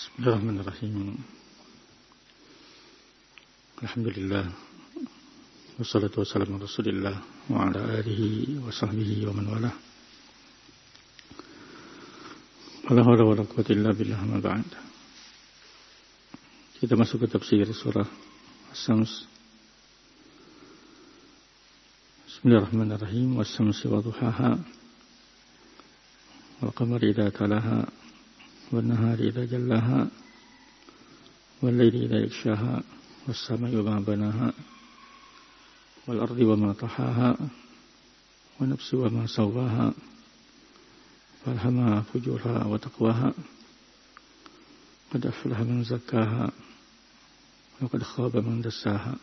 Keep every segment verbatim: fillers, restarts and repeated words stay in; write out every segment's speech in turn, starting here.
Bismillahirrahmanirrahim. Alhamdulillah. Wassalatu wassalamu ala Rasulillah wa ala alihi wa sahbihi wa man walah. Wala hawla wala quwwata illa billah ma ba'd. Kita masuk ke tafsir surah As-Sams. Bismillahirrahmanirrahim. Was-samsi wa duhaha. Wal qamari idza talaha. والنهار إذا جلاها والليل إذا يغشاها والسماء وما بناها والأرض وما طحاها ونفس وما سواها فألهمها فجورها وتقواها قد أفلح من زكاها وقد خاب من دساها.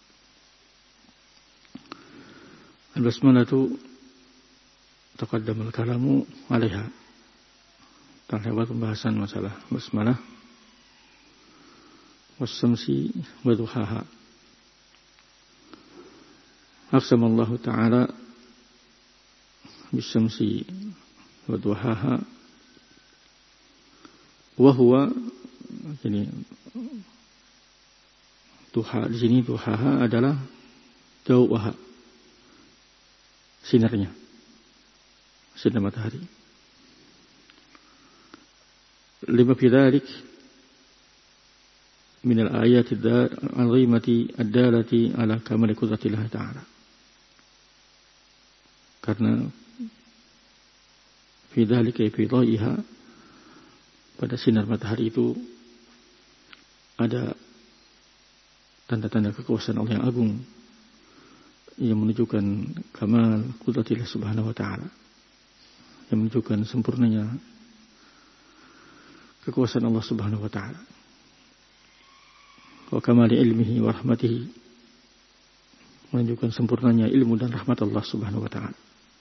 البسملة تقدم الكلام عليها. Telah lewat pembahasan masalah basmalah. Was-samsi wa duhaha. Aqsamallahu ta'ala bis-samsi wa duhaha. Wa huwa, ini duha di sini duhaha adalah jauha, sinarnya, sinar matahari. Lima fi dzalik min al-ayat al-'azimati ad-dalati ala kamali qudratillah ta'ala. Karena fi dzalika fi dhaiha, pada sinar matahari itu ada tanda-tanda kekuasaan Allah yang agung yang menunjukkan kamal qudratillah subhanahu wa ta'ala, yang menunjukkan sempurnanya kekuasaan Allah subhanahu wa ta'ala, wa kamali ilmihi wa rahmatihi, menunjukkan sempurnanya ilmu dan rahmat Allah subhanahu wa ta'ala.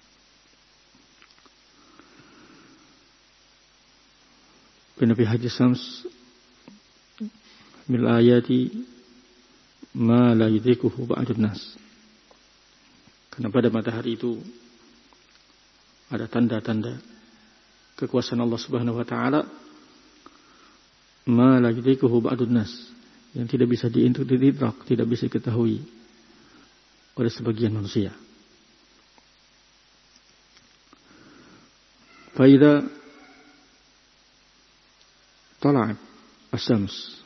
Binabi Haji Sams mil ayati ma la yudhikuhu ba'dun nas. Karena pada matahari itu ada tanda-tanda kekuasaan Allah subhanahu wa ta'ala, ma la yudrikuhu ba'dun nas, yang tidak bisa diidrak, tidak bisa diketahui oleh sebagian manusia. Fa idza tala'at as-shams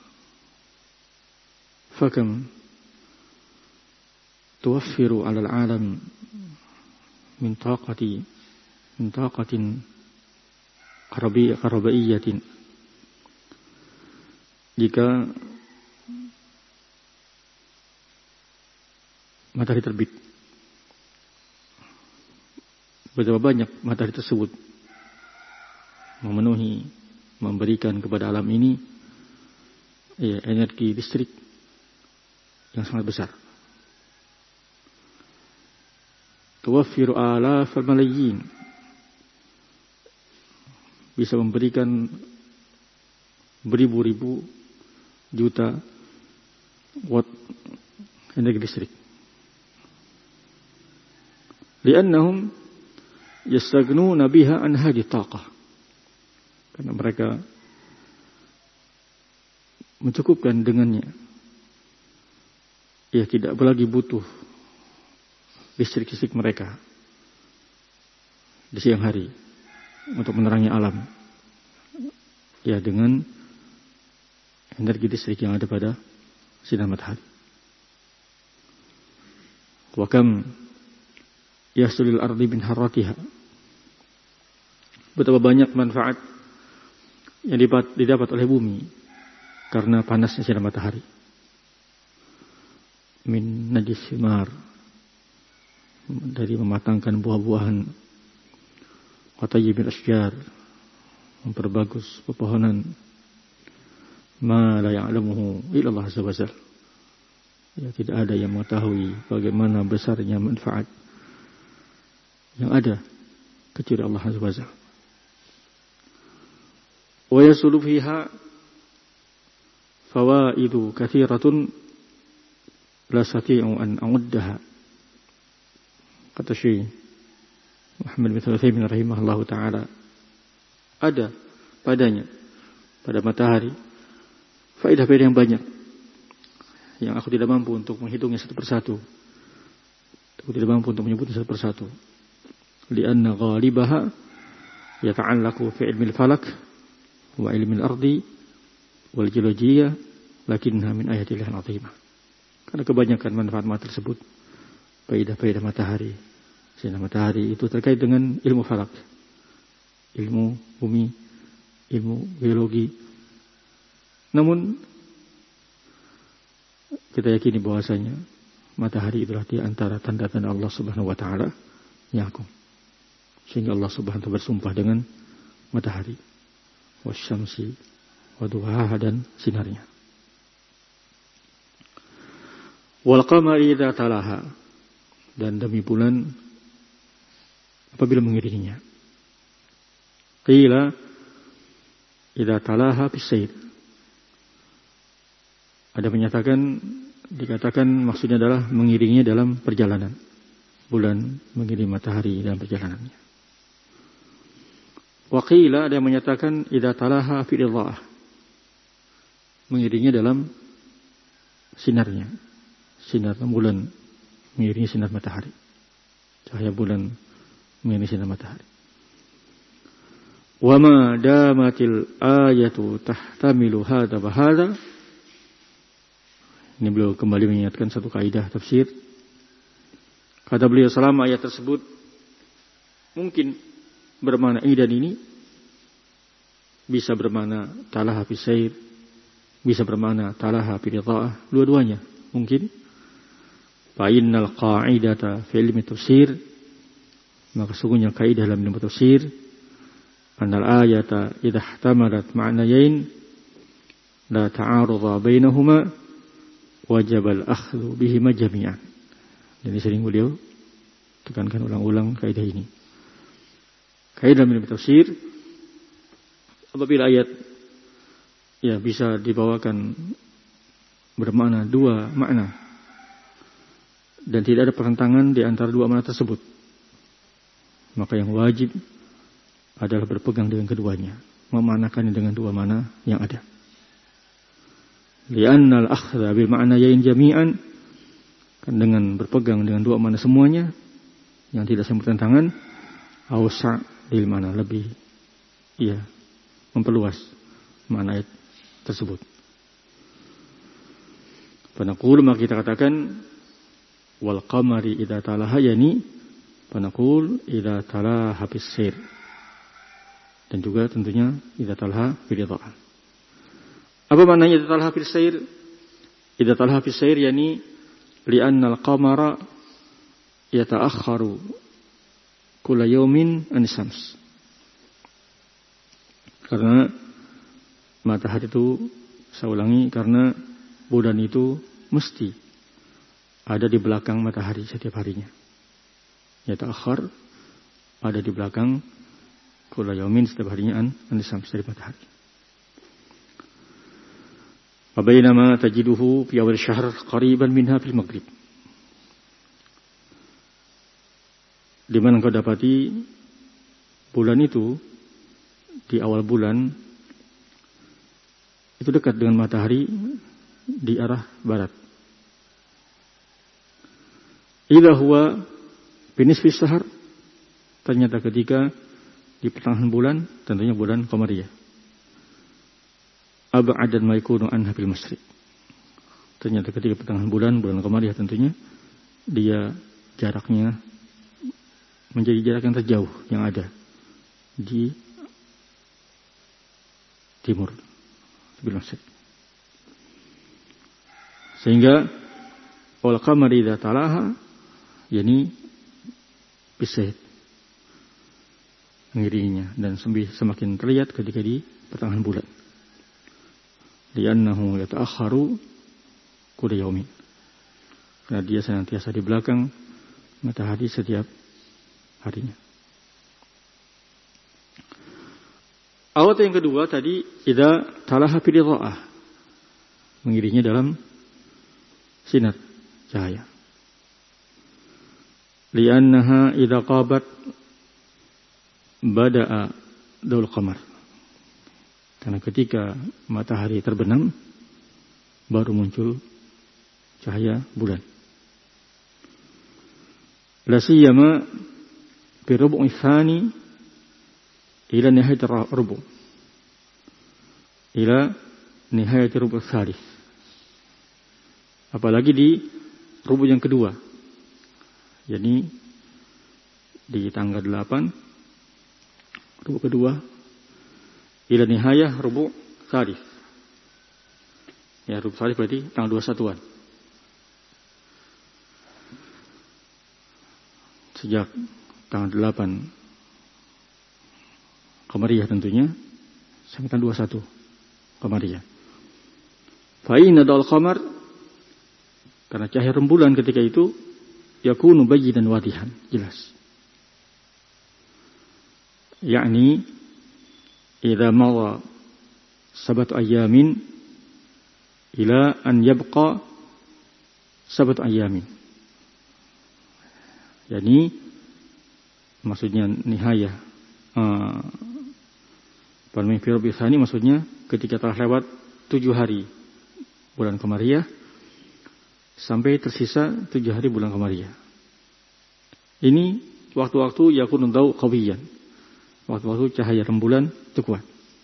fakam tuwaffiru 'ala al-'alam min taqati min taqatin qarabiyyatin. Jika matahari terbit, betapa banyak matahari tersebut memenuhi, memberikan kepada alam ini ya, energi listrik yang sangat besar. Tuwaffiru alafal malayin, bisa memberikan beribu-ribu juta watt energi listrik. Liannahum yastagnuna biha an hadhihi taqah. Karena mereka mencukupkan dengannya. Ya, tidak lagi butuh listrik-listrik mereka di siang hari untuk menerangi alam. Ya, dengan energi listrik yang ada pada sinar matahari. Wa kam yasulil ardi min harratiha. Betapa banyak manfaat yang didapat oleh bumi karena panasnya sinar matahari. Min najis thimar, dari mematangkan buah-buahan, wa tayyibil asjar, memperbagus pepohonan. Ma la ya'lamuhu illa Allah azza wa jalla. Ya, tidak ada yang mengetahui bagaimana besarnya manfaat yang ada kecuali Allah azza wa jalla. Wa yasulu fiha fawaidu katsiratun la sati'u an a'uddaha. Kata Syekh Muhammad bin Utsaimin rahimahullahu taala, ada padanya, pada matahari, faedah-faedah yang banyak yang aku tidak mampu untuk menghitungnya satu persatu. Aku tidak mampu untuk menyebutnya satu persatu. Lianna ghalibaha yata'allaqu fi ilmi al-falak wa ilmi al-ardi wal geologiya lakinnaha min ayatillah al-azimah. Karena kebanyakan manfaat-manfaat tersebut faedah-faedah matahari. Sinar matahari itu terkait dengan ilmu falak, ilmu bumi, ilmu geologi. Namun kita yakini bahwasanya matahari itulah di antara tanda-tanda Allah Subhanahu wa taala yang agung. Sehingga Allah Subhanahu wa taala bersumpah dengan matahari, wasyamsi wa duhaha, dan sinarnya. Wal qamari idza talaha, dan demi bulan apabila mengiringinya. Qila idza talaha bisair. Ada menyatakan, dikatakan maksudnya adalah mengiringinya dalam perjalanan. Bulan mengiringi matahari dalam perjalanannya. Wa qila, ada yang menyatakan idza talaha fi idha'ah, mengiringinya dalam sinarnya. Sinar bulan mengiringi sinar matahari. Cahaya bulan mengiringi sinar matahari. Wa ma damatil ayatu tahtamilu hadza wa hadza. Ini beliau kembali mengingatkan satu kaidah tafsir. Kata beliau, selama ayat tersebut mungkin bermakna ini dan ini, bisa bermakna talaha fi sair, bisa bermakna talaha fi ridha'ah, dua-duanya mungkin. Fa innal qa'idata fi ilmi tafsir, maka sungguhnya kaidah dalam ilmu tafsir, annal ayata idza ihtamalat ma'nayain la ta'arudha bainahuma wajib al-akhdhu bihima jami'an. Jadi sering beliau tekankan ulang-ulang kaidah ini. Kaidah dalam ilmu tafsir, apabila ayat ya bisa dibawakan bermakna dua makna dan tidak ada pertentangan di antara dua makna tersebut, maka yang wajib adalah berpegang dengan keduanya, memanakannya dengan dua makna yang ada. Li'anna al-akhdha bil ma'nayain jami'an, kan dengan berpegang dengan dua makna semuanya yang tidak saling bertentangan, awsa' lil makna, lebih iya memperluas makna ayat tersebut. Panaqul, maka kita katakan wal qamari idza talaha, yani panaqul idza talaha bis sir, dan juga tentunya idza talaha bil idha'ah. Apa maknanya idza talaha bis sir? Idza talaha bis sir yani li'anna al-qamara yata'akhkharu kulla yawmin an syams. Karena matahari itu, saya ulangi, karena bulan itu mesti ada di belakang matahari setiap harinya. Yata'akhkhar, ada di belakang kulla yawmin, setiap harinya an an syams, dari matahari. Wa bainama tajiduhu fi awal syahr qariban minha fil maghrib. Di mana engkau dapati bulan itu di awal bulan itu dekat dengan matahari di arah barat. Idza huwa binisfi syahr, ternyata ketika di pertengahan bulan, tentunya bulan qamariyah, ab'adan ma yakunu anha fil masyriq. Ternyata ketika pertengahan bulan, bulan qamariyah tentunya dia jaraknya menjadi jarak yang terjauh yang ada di timur bil masyriq. Sehingga wal qamari idza talaha, yani bisa mengiringinya dan semakin terlihat ketika di pertengahan bulan. Li'annahu yata'akhkharu kulla yawmin, karena dia senantiasa di belakang matahari setiap harinya. Awat yang kedua tadi idza talaha fi ridha'ah, mengiringinya dalam sinar cahaya. Li'annaha idza qabat bada'a daul qamar, karena ketika matahari terbenam baru muncul cahaya bulan. La siyama fi rubu'i tsani ila nihayat rubu' ila nihayat rubu' tsalits. Apalagi di rubu' yang kedua, yakni di tanggal delapan rubu' kedua ila nihayah rubu' tsalits. Ya, rubu' tsalits berarti tanggal dua puluh satuan. Sejak tanggal delapan Qamariyah tentunya sampai tanggal dua puluh satu Qamariyah. Fa inna dal qamar, karena cahaya rembulan ketika itu yakunu bayyinan wadihan, jelas. Yakni idza mawa sabat ayamin ila an yabqa sabat ayamin. Yani maksudnya nihayah uh, Parmi Firbi Thani maksudnya ketika telah lewat tujuh hari bulan Qamariyah sampai tersisa tujuh hari bulan Qamariyah. Ini waktu-waktu yakunu daw qawiyan, waktu-waktu cahaya rembulan itu kuat.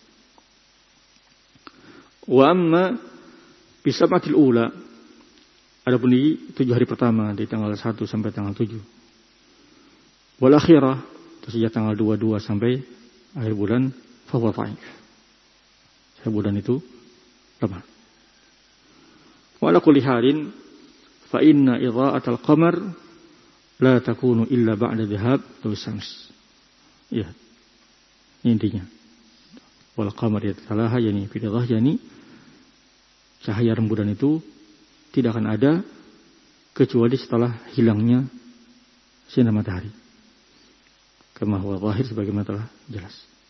Wa amma bisamatil ula, adapun di tujuh hari pertama di tanggal satu sampai tanggal tujuh. Wal akhirah, sejak tanggal dua puluh dua sampai akhir bulan, fa huwa dhaif. Cahaya bulan itu lemah. Wa ala kulli halin fa inna idha'atal qamar la takunu illa ba'da dhahab syams. Ya. Intinya. Wal qamar yatalaha, yani fi dhah, yani cahaya rembulan itu tidak akan ada kecuali setelah hilangnya sinar matahari. Kama huwa zahir, sebagaimana telah jelas.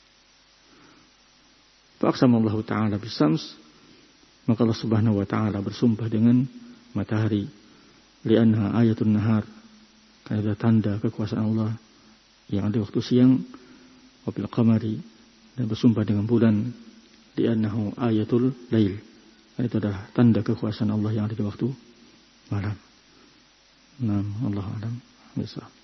Fa aqsamallahu ta'ala bis-syams, maka Allah Subhanahu wa ta'ala bersumpah dengan matahari, li'anha ayatun nahar, karena itu tanda kekuasaan Allah yang ada waktu siang, wa bil qamari, dan bersumpah dengan bulan, li'annahu ayatul lail, karena itu adalah tanda kekuasaan Allah yang ada di waktu malam. Naam, Allahu a'lam. Bisa.